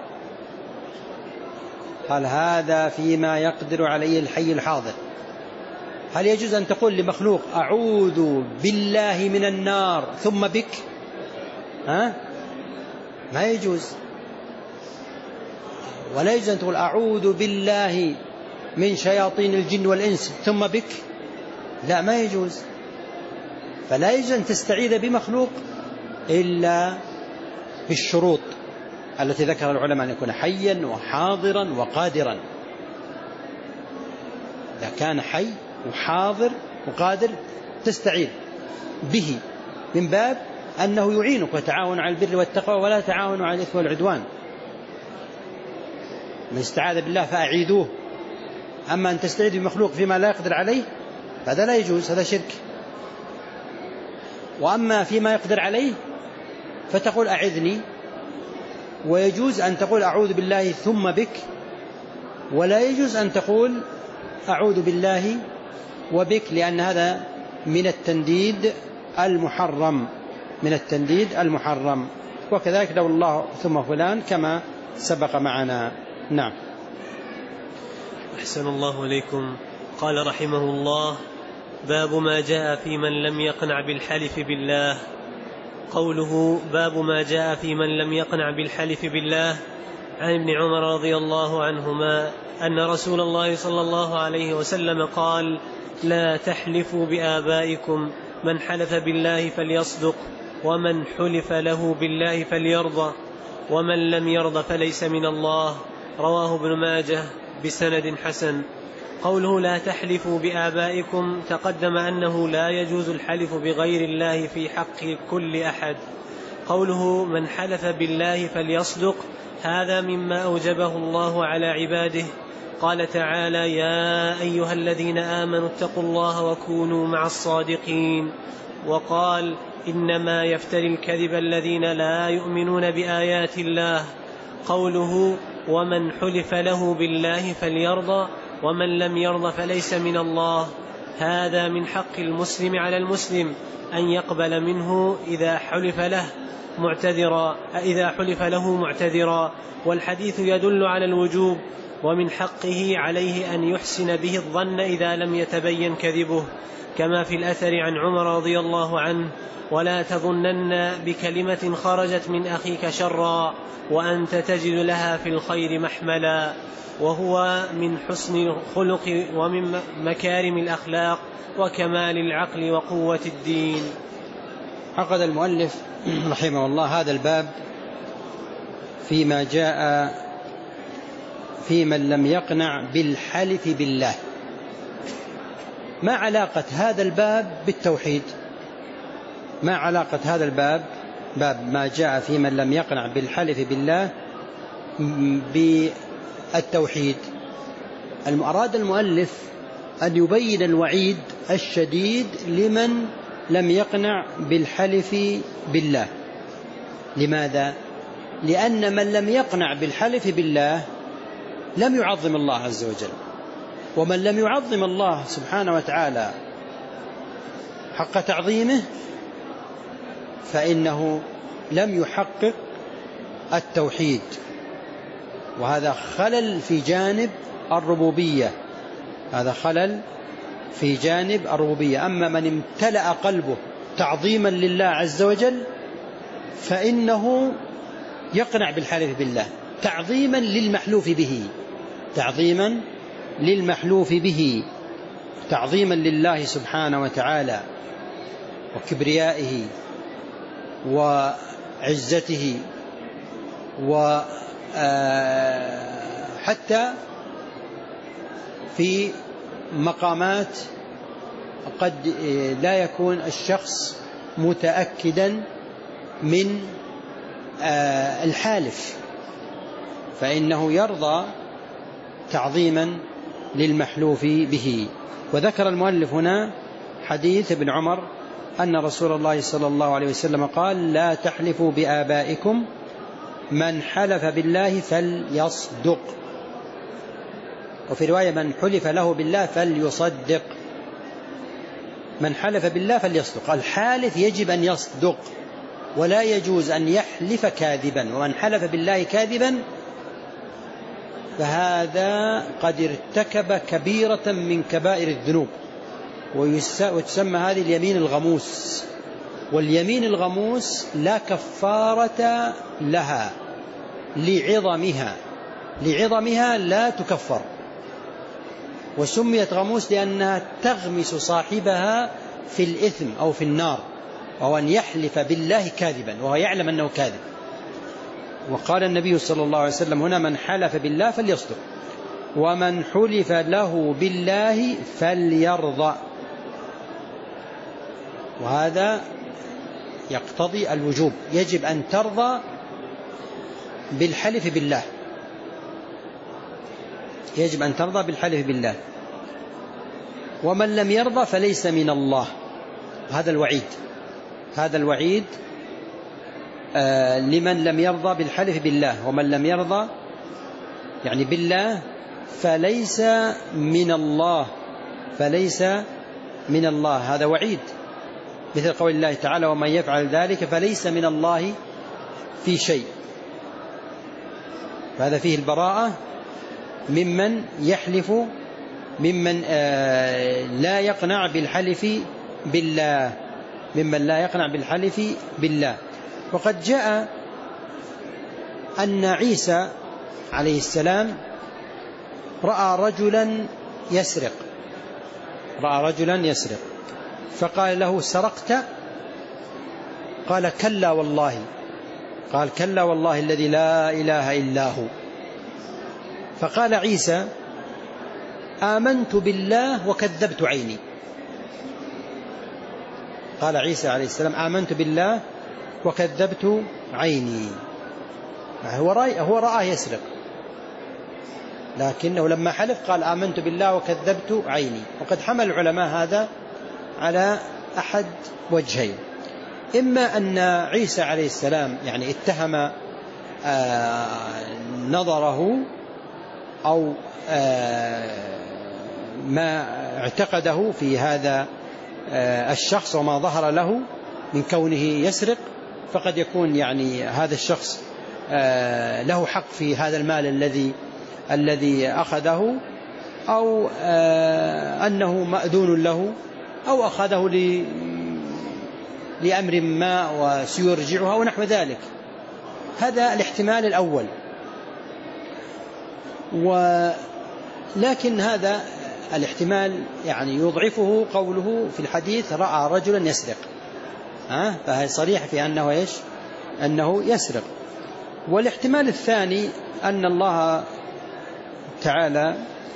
قال هذا فيما يقدر عليه الحي الحاضر. هل يجوز أن تقول لمخلوق أعوذ بالله من النار ثم بك؟ ها؟ ما يجوز. ولا يجوز أن تقول أعوذ بالله من شياطين الجن والإنس ثم بك. لا، ما يجوز. فلا يجوز أن تستعيذ بمخلوق إلا بالشروط التي ذكر العلماء، أن يكون حيا وحاضرا وقادرا. إذا كان حي وحاضر وقادر تستعين به، من باب أنه يعينك وتعاون على البر والتقوى ولا تعاون على الإثم والعدوان. من استعاذ بالله فأعيذوه. أما أن تستعيذ بمخلوق فيما لا يقدر عليه هذا لا يجوز، هذا شرك. وأما فيما يقدر عليه فتقول أعذني، ويجوز أن تقول أعوذ بالله ثم بك، ولا يجوز أن تقول أعوذ بالله وبك، لأن هذا من التنديد المحرم، من التنديد المحرم. وكذلك لو الله ثم فلان كما سبق معنا. نعم. أحسن الله إليكم. قال رحمه الله: باب ما جاء في من لم يقنع بالحلف بالله. قوله باب ما جاء في من لم يقنع بالحلف بالله، عن ابن عمر رضي الله عنهما أن رسول الله صلى الله عليه وسلم قال: لا تحلفوا بآبائكم، من حلف بالله فليصدق، ومن حلف له بالله فليرضى، ومن لم يرضى فليس من الله. رواه ابن ماجه بسند حسن. قوله لا تحلفوا بآبائكم تقدم أنه لا يجوز الحلف بغير الله في حق كل أحد. قوله من حلف بالله فليصدق هذا مما أوجبه الله على عباده. قال تعالى: يا أيها الذين آمنوا اتقوا الله وكونوا مع الصادقين. وقال: إنما يفتري الكذب الذين لا يؤمنون بآيات الله. قوله ومن حلف له بالله فليرضى، ومن لم يرضى فليس من الله، هذا من حق المسلم على المسلم أن يقبل منه إذا حلف له معتذرا إذا حلف له معتذرا. والحديث يدل على الوجوب، ومن حقه عليه أن يحسن به الظن إذا لم يتبين كذبه، كما في الأثر عن عمر رضي الله عنه: ولا تظنن بكلمة خرجت من أخيك شرا وأنت تجد لها في الخير محملا. وهو من حسن الخلق ومن مكارم الأخلاق وكمال العقل وقوة الدين. عقد المؤلف رحمه الله هذا الباب فيما جاء في من لم يقنع بالحلف بالله. ما علاقة هذا الباب بالتوحيد؟ ما علاقة هذا الباب، باب ما جاء في من لم يقنع بالحلف بالله، بالتوحيد؟ أراد المؤلف أن يبين الوعيد الشديد لمن لم يقنع بالحلف بالله. لماذا؟ لأن من لم يقنع بالحلف بالله لم يعظم الله عز وجل، ومن لم يعظم الله سبحانه وتعالى حق تعظيمه فإنه لم يحقق التوحيد، وهذا خلل في جانب الربوبية، هذا خلل في جانب الربوبية. أما من امتلأ قلبه تعظيما لله عز وجل فإنه يقنع بالحلف بالله تعظيما للمحلوف به، تعظيما للمحلوف به، تعظيما لله سبحانه وتعالى وكبريائه وعزته، وحتى في مقامات قد لا يكون الشخص متأكدا من الحالف فإنه يرضى تعظيما للمحلوف به. وذكر المؤلف هنا حديث ابن عمر أن رسول الله صلى الله عليه وسلم قال: لا تحلفوا بآبائكم، من حلف بالله فليصدق. وفي رواية من حلف له بالله فليصدق. من حلف بالله فليصدق، الحالف يجب أن يصدق، ولا يجوز أن يحلف كاذبا، ومن حلف بالله كاذبا فهذا قد ارتكب كبيرة من كبائر الذنوب، وتسمى هذه اليمين الغموس. واليمين الغموس لا كفارة لها لعظمها، لعظمها لا تكفر، وسميت غموس لأنها تغمس صاحبها في الإثم أو في النار، وهو أن يحلف بالله كاذبا وهو يعلم أنه كاذب. وقال النبي صلى الله عليه وسلم هنا: من حلف بالله فليصدق، ومن حلف له بالله فليرضى. وهذا يقتضي الوجوب، يجب أن ترضى بالحلف بالله. يجب أن ترضى بالحلف بالله. ومن لم يرضى فليس من الله. هذا الوعيد، هذا الوعيد آه لمن لم يرضى بالحلف بالله. ومن لم يرضى يعني بالله فليس من الله، فليس من الله. هذا وعيد، مثل قول الله تعالى: ومن يفعل ذلك فليس من الله في شيء. فهذا فيه البراءة ممن يحلف، ممن لا يقنع بالحلف بالله، ممن لا يقنع بالحلف بالله. وقد جاء أن عيسى عليه السلام رأى رجلا يسرق، رأى رجلا يسرق فقال له: سرقت؟ قال: كلا والله. قال: كلا والله الذي لا إله إلا هو. فقال عيسى: آمنت بالله وكذبت عيني. قال عيسى عليه السلام: آمنت بالله وكذبت عيني. هو رأى هو رآه يسرق، لكنه لما حلف قال: آمنت بالله وكذبت عيني. وقد حمل العلماء هذا على أحد وجهين: إما أن عيسى عليه السلام يعني اتهم نظره أو ما اعتقده في هذا الشخص وما ظهر له من كونه يسرق، فقد يكون يعني هذا الشخص له حق في هذا المال الذي الذي أخذه، أو أنه مأذون له، أو أخذه لأمر ما وسيرجعها ونحو ذلك. هذا الاحتمال الأول. ولكن هذا الاحتمال يعني يضعفه قوله في الحديث: رأى رجلا يسرق، ها فهي صريح في أنه إيش؟ أنه يسرق. والاحتمال الثاني أن الله تعالى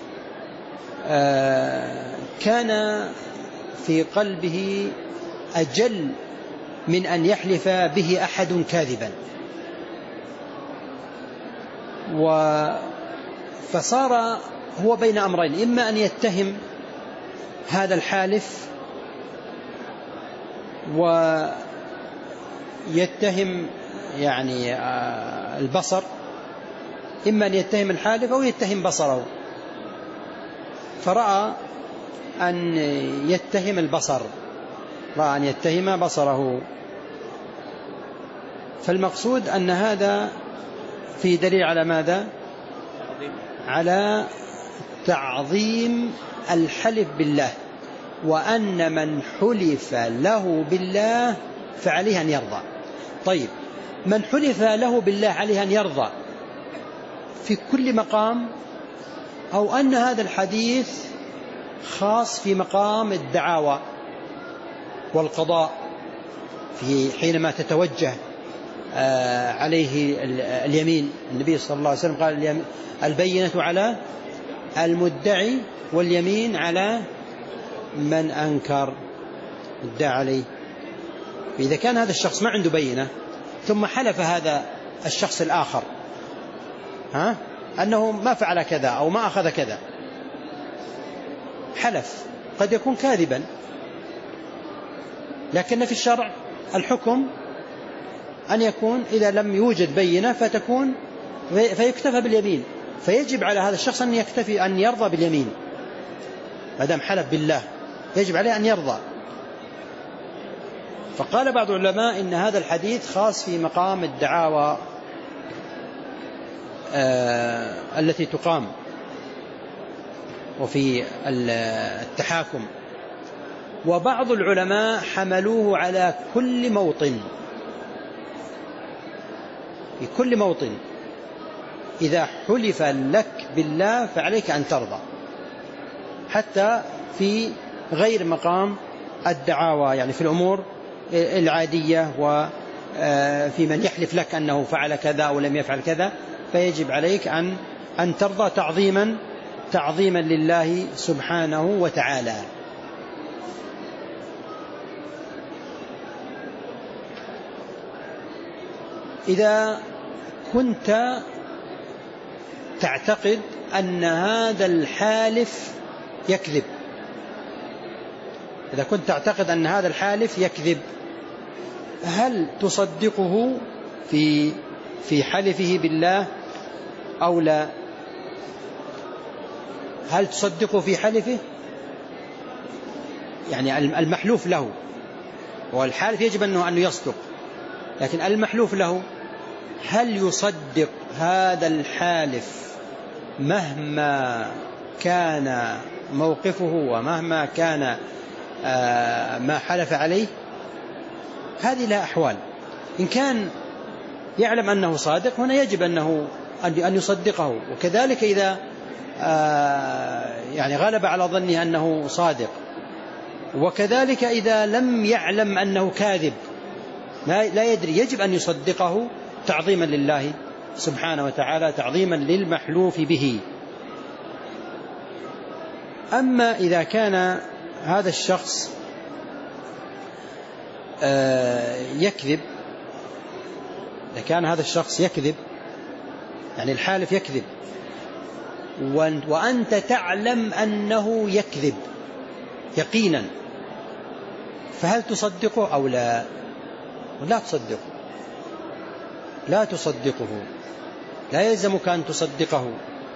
كان في قلبه أجل من أن يحلف به أحد كاذبا، فصار هو بين أمرين: إما أن يتهم هذا الحالف ويتهم يعني البصر، إما أن يتهم الحالف أو يتهم بصره. فرأى أن يتهم البصر، رأى أن يتهم بصره. فالمقصود أن هذا في دليل على ماذا؟ على تعظيم الحلف بالله، وأن من حلف له بالله فعليه أن يرضى. طيب، من حلف له بالله عليه أن يرضى في كل مقام، أو أن هذا الحديث خاص في مقام الدعاوى والقضاء، في حينما تتوجه عليه اليمين؟ النبي صلى الله عليه وسلم قال: البينة على المدعي واليمين على من أنكر ادعى عليه. إذا كان هذا الشخص ما عنده بينة ثم حلف هذا الشخص الآخر ها أنه ما فعل كذا أو ما أخذ كذا، حلف قد يكون كاذبا، لكن في الشرع الحكم أن يكون إذا لم يوجد بينة فتكون فيكتفى باليمين، فيجب على هذا الشخص أن يكتفي أن يرضى باليمين ما دام حلف بالله، يجب عليه أن يرضى. فقال بعض العلماء إن هذا الحديث خاص في مقام الدعاوى آه التي تقام وفي التحاكم. وبعض العلماء حملوه على كل موطن، في كل موطن إذا حلف لك بالله فعليك أن ترضى، حتى في غير مقام الدعاوى، يعني في الأمور العادية، وفي من يحلف لك أنه فعل كذا أو لم يفعل كذا، فيجب عليك أن أن ترضى تعظيما تعظيما لله سبحانه وتعالى. إذا كنت تعتقد أن هذا الحالف يكذب، إذا كنت تعتقد أن هذا الحالف يكذب، هل تصدقه في في حلفه بالله أو لا؟ هل تصدقه في حلفه؟ يعني المحلوف له، والحالف يجب أنه أن يصدق، لكن المحلوف له هل يصدق هذا الحالف مهما كان موقفه ومهما كان ما حلف عليه؟ هذه لا أحوال. إن كان يعلم أنه صادق هنا يجب أنه أن يصدقه، وكذلك إذا يعني غلب على ظنه أنه صادق، وكذلك إذا لم يعلم أنه كاذب لا يدري يجب أن يصدقه تعظيما لله سبحانه وتعالى، تعظيما للمحلوف به. أما إذا كان هذا الشخص يكذب، إذا كان هذا الشخص يكذب يعني الحالف يكذب وأنت تعلم أنه يكذب يقينا، فهل تصدقه أو لا؟ لا تصدقه، لا تصدقه، لا يلزمك أن تصدقه.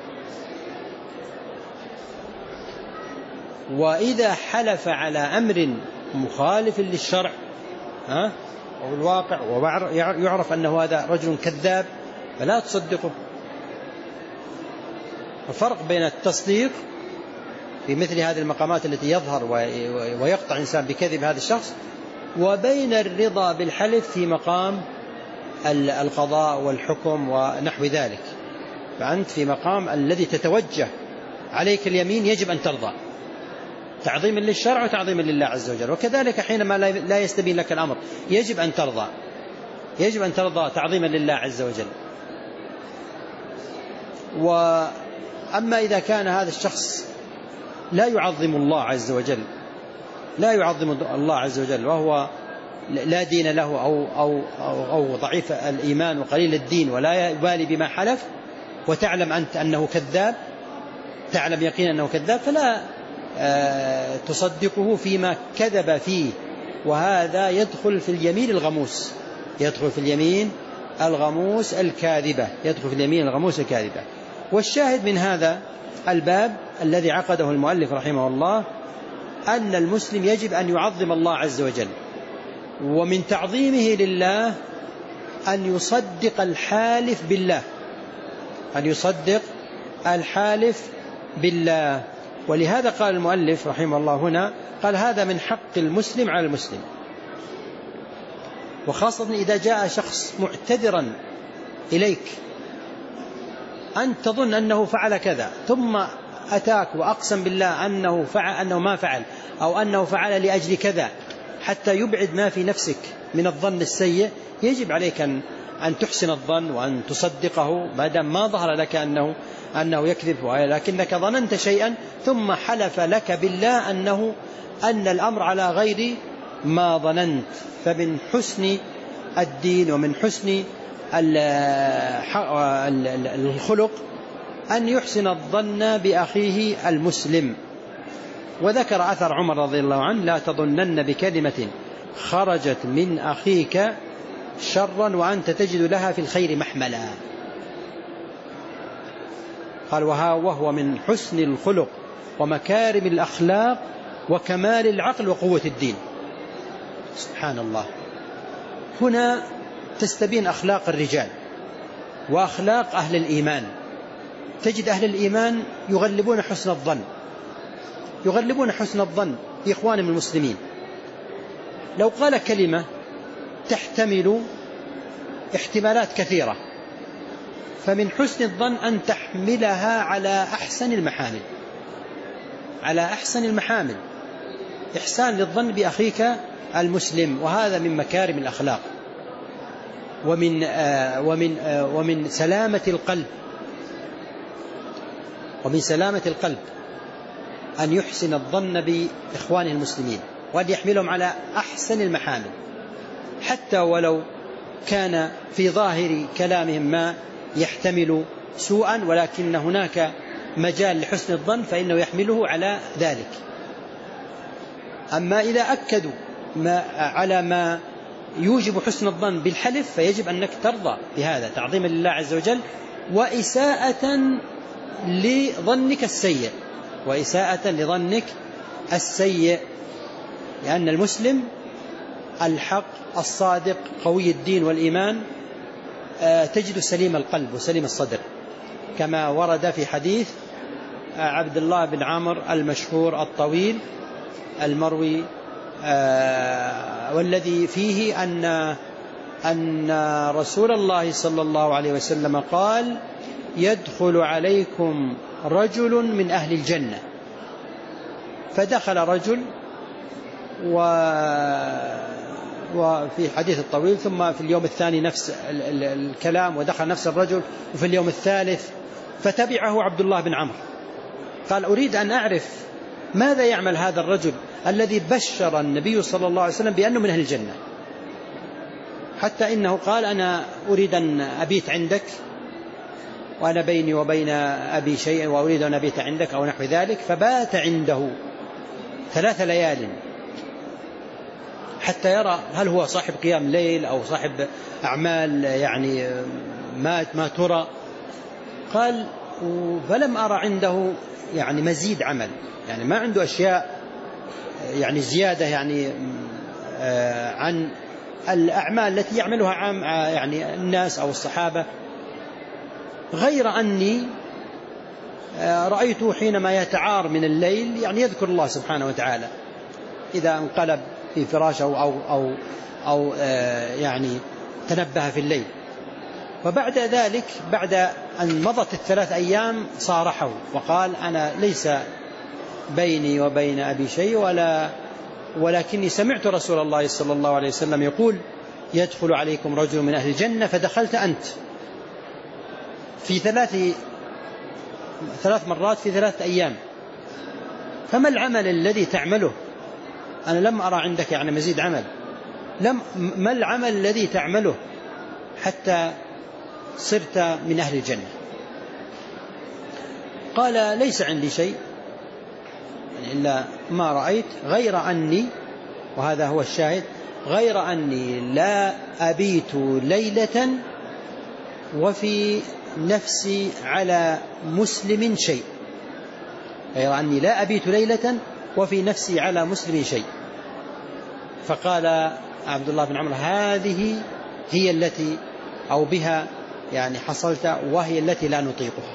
وإذا حلف على أمر مخالف للشرع ها أو الواقع ويعرف أنه هذا رجل كذاب فلا تصدقه. الفرق بين التصديق في مثل هذه المقامات التي يظهر ويقطع إنسان بكذب هذا الشخص، وبين الرضا بالحلف في مقام القضاء والحكم ونحو ذلك. فأنت في مقام الذي تتوجه عليك اليمين يجب أن ترضى تعظيما للشرع وتعظيما لله عز وجل، وكذلك حينما لا يستبين لك الأمر يجب أن ترضى، يجب أن ترضى تعظيما لله عز وجل. وأما إذا كان هذا الشخص لا يعظم الله عز وجل، لا يعظم الله عز وجل وهو لا دين له أو, أو, أو, أو ضعيف الإيمان وقليل الدين ولا يبالي بما حلف، وتعلم أنت أنه كذاب، تعلم يقينا أنه كذاب، فلا آه تصدقه فيما كذب فيه، وهذا يدخل في اليمين الغموس، يدخل في اليمين الغموس الكاذبة، يدخل في اليمين الغموس الكاذبة. والشاهد من هذا الباب الذي عقده المؤلف رحمه الله أن المسلم يجب أن يعظم الله عز وجل، ومن تعظيمه لله أن يصدق الحالف بالله، أن يصدق الحالف بالله. ولهذا قال المؤلف رحمه الله هنا، قال هذا من حق المسلم على المسلم، وخاصة إذا جاء شخص معتذرا إليك أنت تظن أنه فعل كذا ثم أتاك وأقسم بالله أنه فعل أنه ما فعل أو أنه فعل لأجل كذا، حتى يبعد ما في نفسك من الظن السيء، يجب عليك أن أن تحسن الظن وأن تصدقه ما دام ما ظهر لك أنه أنه يكذب، ولكنك ظننت شيئا ثم حلف لك بالله أنه أن الأمر على غير ما ظننت. فمن حسن الدين ومن حسن الخلق أن يحسن الظن بأخيه المسلم. وذكر أثر عمر رضي الله عنه: لا تظنن بكلمة خرجت من أخيك شرا وأنت تجد لها في الخير محملا. قال وهو من حسن الخلق ومكارم الأخلاق وكمال العقل وقوة الدين. سبحان الله، هنا تستبين أخلاق الرجال وأخلاق أهل الإيمان. تجد أهل الإيمان يغلبون حسن الظن، يغلبون حسن الظن في إخوانهم المسلمين. لو قال كلمة تحتمل احتمالات كثيرة، فمن حسن الظن أن تحملها على أحسن المحامل، على أحسن المحامل، إحسان للظن بأخيك المسلم. وهذا من مكارم الأخلاق ومن آه ومن آه ومن سلامة القلب، ومن سلامة القلب أن يحسن الظن بإخوانه المسلمين وأن يحملهم على أحسن المحامل، حتى ولو كان في ظاهر كلامهم ما يحتمل سوءا، ولكن هناك مجال لحسن الظن فإنه يحمله على ذلك. أما إذا أكدوا ما على ما يوجب حسن الظن بالحلف فيجب أنك ترضى بهذا تعظيما لله عز وجل وإساءة لظنك السيء وإساءة لظنك السيء لأن المسلم الحق الصادق قوي الدين والإيمان تجد سليم القلب وسليم الصدر كما ورد في حديث عبد الله بن عمرو المشهور الطويل المروي والذي فيه أن أن رسول الله صلى الله عليه وسلم قال يدخل عليكم رجل من أهل الجنة فدخل رجل و وفي الحديث الطويل ثم في اليوم الثاني نفس الكلام ودخل نفس الرجل وفي اليوم الثالث فتبعه عبد الله بن عمرو قال أريد أن أعرف ماذا يعمل هذا الرجل الذي بشر النبي صلى الله عليه وسلم بأنه من أهل الجنة حتى إنه قال أنا أريد أن أبيت عندك وأنا بيني وبين أبي شيء وأريد أن أبيت عندك أو نحو ذلك فبات عنده ثلاث ليال حتى يرى هل هو صاحب قيام ليل أو صاحب أعمال يعني ما ما ترى. قال فلم أرى عنده يعني مزيد عمل يعني ما عنده أشياء يعني زيادة يعني عن الأعمال التي يعملها عام يعني الناس أو الصحابة غير أني رأيته حينما يتعار من الليل يعني يذكر الله سبحانه وتعالى إذا انقلب في فراشه أو, أو, أو يعني تنبه في الليل. وبعد ذلك بعد أن مضت الثلاث أيام صارحه وقال أنا ليس بيني وبين أبي شيء ولا ولكني سمعت رسول الله صلى الله عليه وسلم يقول يدخل عليكم رجل من أهل الجنة فدخلت أنت في ثلاث ثلاث مرات في ثلاث أيام فما العمل الذي تعمله أنا لم أرى عندك يعني مزيد عمل لم ما العمل الذي تعمله حتى صرت من أهل الجنة؟ قال ليس عندي شيء يعني إلا ما رأيت غير أني وهذا هو الشاهد غير أني لا أبيت ليلة وفي نفسي على مسلم شيء غير أني لا أبيت ليلة وفي نفسي على مسلم شيء. فقال عبد الله بن عمرو هذه هي التي أو بها يعني حصلت وهي التي لا نطيقها.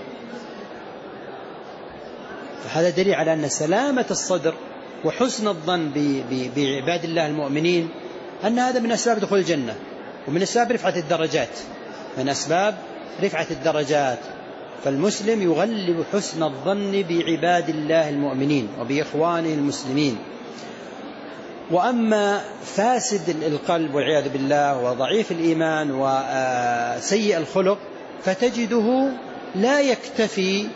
فهذا دليل على أن سلامة الصدر وحسن الظن بعباد الله المؤمنين أن هذا من أسباب دخول الجنة ومن أسباب رفعة الدرجات من أسباب رفعة الدرجات. فالمسلم يغلب حسن الظن بعباد الله المؤمنين وبإخوانه المسلمين. وأما فاسد القلب والعياذ بالله وضعيف الإيمان وسيء الخلق فتجده لا يكتفي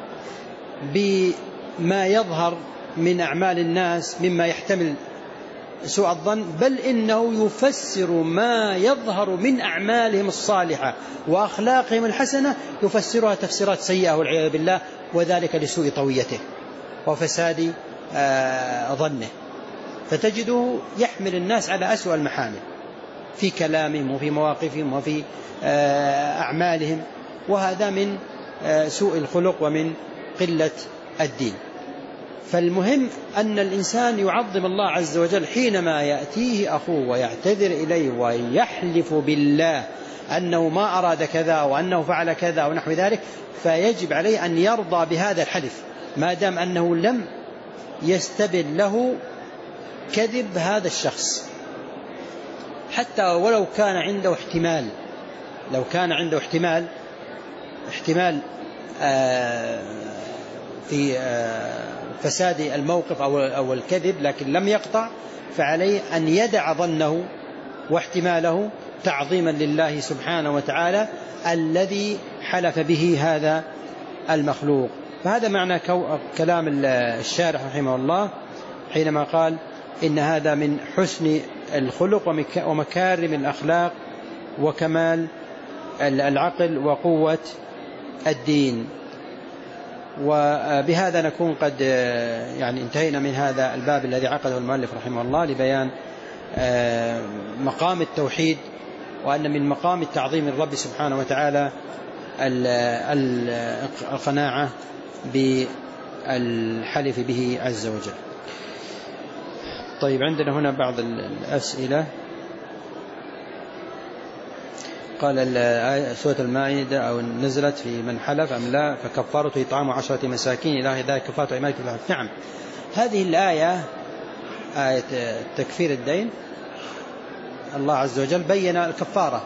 بما يظهر من أعمال الناس مما يحتمل سوء الظن بل إنه يفسر ما يظهر من أعمالهم الصالحة وأخلاقهم الحسنة يفسرها تفسيرات سيئة والعياذ بالله وذلك لسوء طويته وفساد ظنه. فتجده يحمل الناس على أسوأ المحامل في كلامهم وفي مواقفهم وفي أعمالهم وهذا من سوء الخلق ومن قلة الدين. فالمهم أن الإنسان يعظم الله عز وجل حينما يأتيه أخوه ويعتذر إليه ويحلف بالله أنه ما أراد كذا وأنه فعل كذا ونحو ذلك فيجب عليه أن يرضى بهذا الحلف ما دام أنه لم يستبن له كذب هذا الشخص حتى ولو كان عنده احتمال لو كان عنده احتمال احتمال في فساد الموقف أو الكذب لكن لم يقطع فعليه أن يدع ظنه واحتماله تعظيما لله سبحانه وتعالى الذي حلف به هذا المخلوق. فهذا معنى كلام الشارح رحمه الله حينما قال إن هذا من حسن الخلق ومكارم الأخلاق وكمال العقل وقوة الدين. وبهذا نكون قد يعني انتهينا من هذا الباب الذي عقده المؤلف رحمه الله لبيان مقام التوحيد، وأن من مقام التعظيم الرب سبحانه وتعالى القناعة بالحلف به عز وجل. طيب، عندنا هنا بعض الأسئلة. قال سورة المائدة أو نزلت في من حلف أم لا فكفارته إطعام عشرة مساكين إلى ذلك كفارة أيمانك في الحلف. نعم، هذه الآية آية تكفير الدين الله عز وجل بين الكفارة،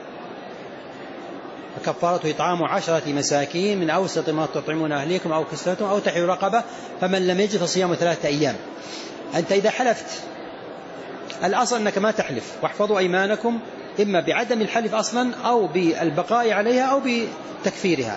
فكفارته إطعام عشرة مساكين من أوسط ما تطعمون أهليكم أو كسوتهم أو تحرير رقبة فمن لم يجد فصيام ثلاثة أيام. أنت إذا حلفت الأصل أنك ما تحلف، واحفظوا أيمانكم، إما بعدم الحلف أصلا أو بالبقاء عليها أو بتكفيرها.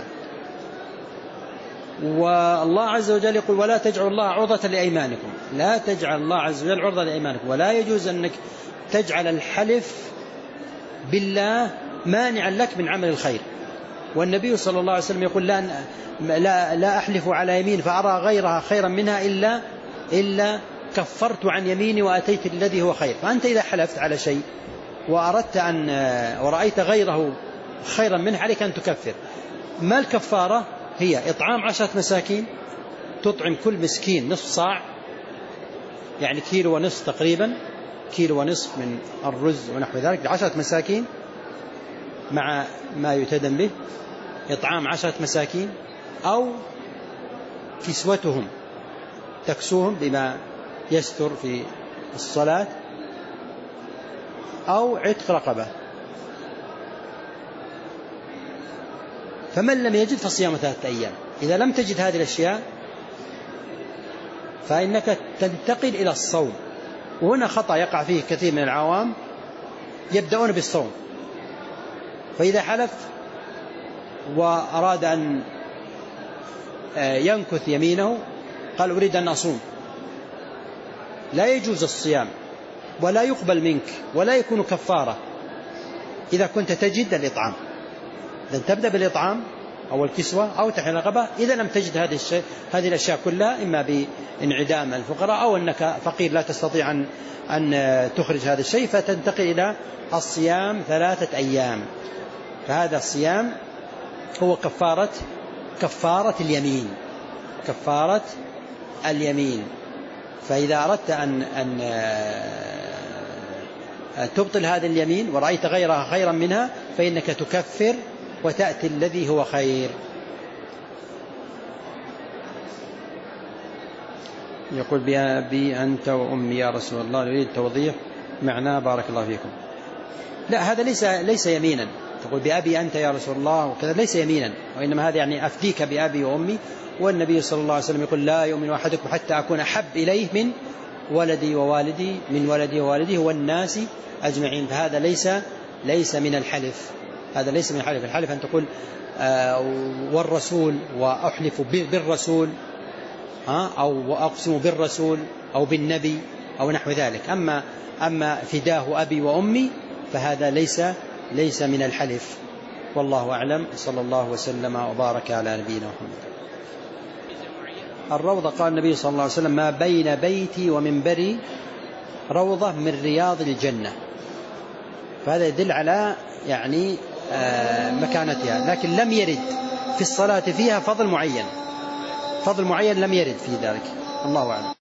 والله عز وجل يقول ولا تجعل الله عرضة لأيمانكم، لا تجعل الله عز وجل عرضة لأيمانكم، ولا يجوز أنك تجعل الحلف بالله مانعا لك من عمل الخير. والنبي صلى الله عليه وسلم يقول لا, لا, لا أحلف على يمين فأرى غيرها خيرا منها إلا, إلا كفرت عن يميني وأتيت الذي هو خير. فأنت إذا حلفت على شيء وأردت أن ورأيت غيره خيرا منه عليك أن تكفر. ما الكفارة؟ هي إطعام عشرة مساكين، تطعم كل مسكين نصف صاع، يعني كيلو ونصف تقريبا، كيلو ونصف من الرز ونحو ذلك، عشرة مساكين مع ما يتدم به، إطعام عشرة مساكين، أو كسوتهم تكسوهم بما يستر في الصلاة، أو عتق رقبة. فمن لم يجد فصيام ثلاثة أيام. إذا لم تجد هذه الأشياء فإنك تنتقل إلى الصوم. وهنا خطأ يقع فيه كثير من العوام، يبدأون بالصوم، فإذا حلف وأراد أن ينكث يمينه قال أريد أن أصوم، لا يجوز الصيام ولا يقبل منك ولا يكون كفارة إذا كنت تجد الإطعام. إذا تبدأ بالإطعام أو الكسوة أو تحرير رقبة. إذا لم تجد هذه الشيء هذه الأشياء كلها، إما بانعدام الفقراء أو أنك فقير لا تستطيع أن أن تخرج هذا الشيء، فتنتقل إلى الصيام ثلاثة أيام. فهذا الصيام هو كفارة كفارة اليمين، كفارة اليمين. فإذا أردت أن أن تبطل هذا اليمين ورأيت غيرها خيرا منها فإنك تكفر وتأتي الذي هو خير. يقول بأبي أنت وأمي يا رسول الله، نريد توضيح معناه بارك الله فيكم. لا، هذا ليس ليس يمينا. تقول بأبي أنت يا رسول الله وكذا ليس يمينا، وإنما هذا يعني أفديك بأبي وأمي. والنبي صلى الله عليه وسلم يقول لا يؤمن أحدكم حتى أكون أحب إليه من ولدي ووالدي من ولدي ووالدي والناس أجمعين. فهذا ليس ليس من الحلف، هذا ليس من الحلف. الحلف أن تقول آه والرسول وأحلف بالرسول، ها، أو أقسم بالرسول أو بالنبي أو نحو ذلك. أما أما فداه أبي وأمي فهذا ليس ليس من الحلف. والله أعلم. صلى الله وسلم وبارك على نبينا محمد. الروضة قال النبي صلى الله عليه وسلم ما بين بيتي ومنبري روضة من رياض الجنة. فهذا يدل على يعني آه مكانتها، لكن لم يرد في الصلاة فيها فضل معين، فضل معين لم يرد في ذلك. الله أعلم.